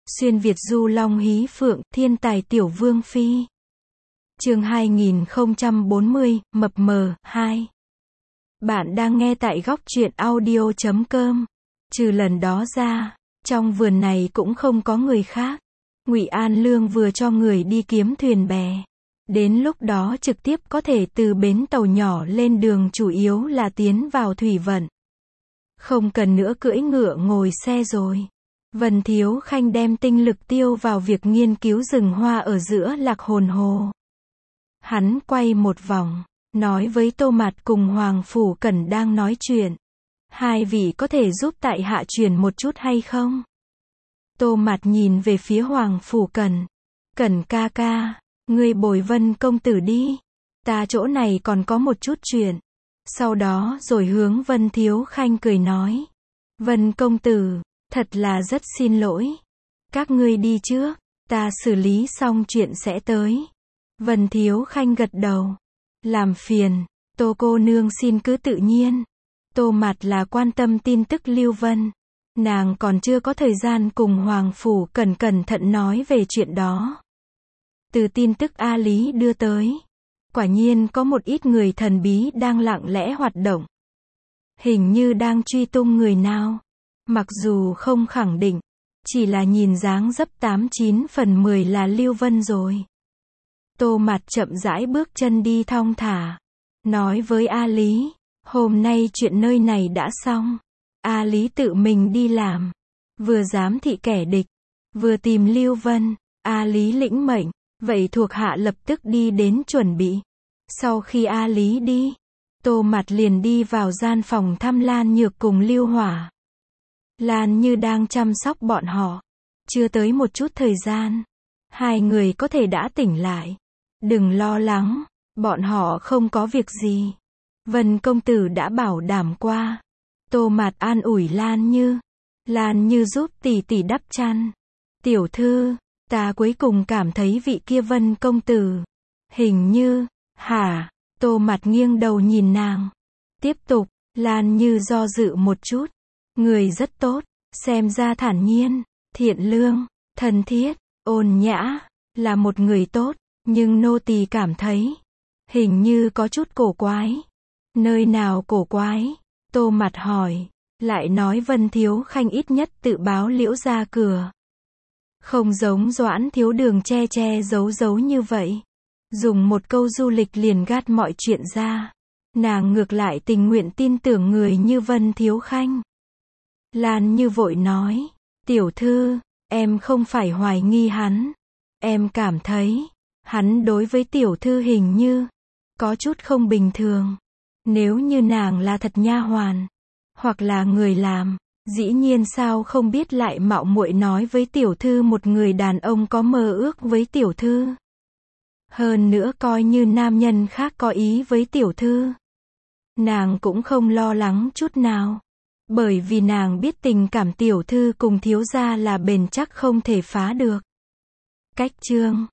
Xuyên Việt du long hí phượng, thiên tài tiểu vương phi. Chương 2040, mập mờ, 2. Bạn đang nghe tại góc truyện audio.com. Trừ lần đó ra, trong vườn này cũng không có người khác. Ngụy An Lương vừa cho người đi kiếm thuyền bè. Đến lúc đó trực tiếp có thể từ bến tàu nhỏ lên đường, chủ yếu là tiến vào thủy vận. Không cần nữa cưỡi ngựa ngồi xe rồi. Vân Thiếu Khanh đem tinh lực tiêu vào việc nghiên cứu rừng hoa ở giữa Lạc Hồn Hồ. Hắn quay một vòng, nói với Tô Mạt cùng Hoàng Phủ Cẩn đang nói chuyện. Hai vị có thể giúp tại hạ truyền một chút hay không? Tô Mạt nhìn về phía Hoàng Phủ Cẩn. Cẩn ca ca, ngươi bồi Vân công tử đi. Ta chỗ này còn có một chút chuyện. Sau đó rồi hướng Vân Thiếu Khanh cười nói. Vân công tử, thật là rất xin lỗi. Các ngươi đi trước, ta xử lý xong chuyện sẽ tới. Vân Thiếu Khanh gật đầu. Làm phiền, Tô cô nương xin cứ tự nhiên. Tô Mạt là quan tâm tin tức Lưu Vân. Nàng còn chưa có thời gian cùng Hoàng Phủ cẩn thận nói về chuyện đó. Từ tin tức A Lý đưa tới, quả nhiên có một ít người thần bí đang lặng lẽ hoạt động. Hình như đang truy tung người nào. Mặc dù không khẳng định, chỉ là nhìn dáng dấp 89 phần 10 là Lưu Vân rồi. Tô Mạt chậm rãi bước chân đi thong thả, nói với A Lý, hôm nay chuyện nơi này đã xong. A Lý tự mình đi làm, vừa giám thị kẻ địch, vừa tìm Lưu Vân. A Lý lĩnh mệnh, vậy thuộc hạ lập tức đi đến chuẩn bị. Sau khi A Lý đi, Tô Mạt liền đi vào gian phòng thăm Lan Nhược cùng Lưu Hỏa. Lan Như đang chăm sóc bọn họ. Chưa tới một chút thời gian, hai người có thể đã tỉnh lại. Đừng lo lắng, bọn họ không có việc gì. Vân công tử đã bảo đảm qua. Tô Mạt an ủi Lan Như. Lan Như giúp tỷ tỷ đắp chăn. Tiểu thư, ta cuối cùng cảm thấy vị kia Vân công tử. Hình như, hả? Tô Mạt nghiêng đầu nhìn nàng. Tiếp tục, Lan Như do dự một chút. Người rất tốt, xem ra thản nhiên, thiện lương, thân thiết, ôn nhã, là một người tốt, nhưng nô tỳ cảm thấy, hình như có chút cổ quái. Nơi nào cổ quái? Tô Mạt hỏi, lại nói Vân Thiếu Khanh ít nhất tự báo liễu ra cửa. Không giống Doãn Thiếu Đường che giấu như vậy. Dùng một câu du lịch liền gạt mọi chuyện ra. Nàng ngược lại tình nguyện tin tưởng người như Vân Thiếu Khanh. Lan Như vội nói, tiểu thư, em không phải hoài nghi hắn. Em cảm thấy, hắn đối với tiểu thư hình như, có chút không bình thường. Nếu như nàng là thật nha hoàn, hoặc là người làm, dĩ nhiên sao không biết lại mạo muội nói với tiểu thư một người đàn ông có mơ ước với tiểu thư. Hơn nữa coi như nam nhân khác có ý với tiểu thư, nàng cũng không lo lắng chút nào. Bởi vì nàng biết tình cảm tiểu thư cùng thiếu gia là bền chắc không thể phá được. Cách chương